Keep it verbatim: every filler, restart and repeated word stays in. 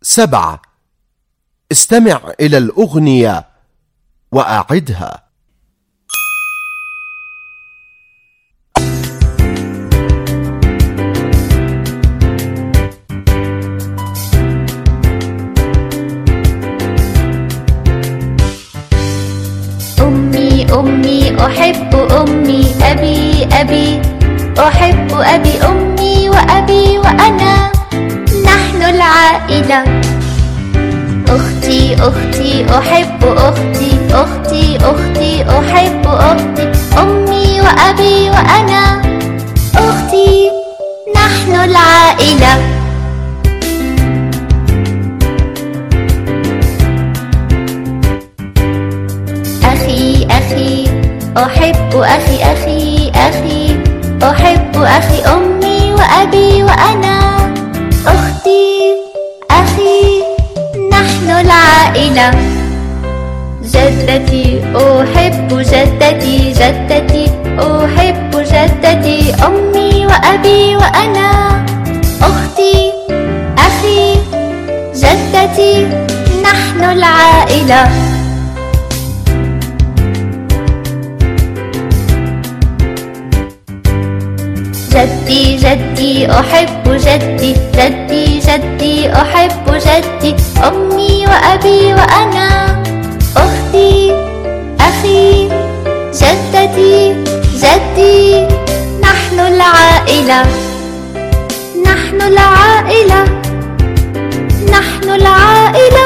سبعة. استمع إلى الأغنية وأعدها. أمي أمي أحب أمي، أبي أبي أحب أبي، أمي وأبي وأنا نحن العائلة. أختي أختي أحب أختي، أختي أختي أحب أختي، أمي وأبي وأنا أختي نحن العائلة. أخي أخي أحب أخي، أخي أخي أحب أخي، أمي وأبي وأنا أختي أخي نحن العائلة. جدتي أحب جدتي، جدتي أحب جدتي، أمي وأبي وأنا أختي أخي جدتي نحن العائلة. جدي جدي أحب جدي، جدي جدي أحب جدي، أمي وأبي وأنا أختي أخي جدتي جدي نحن العائلة. نحن العائلة، نحن العائلة.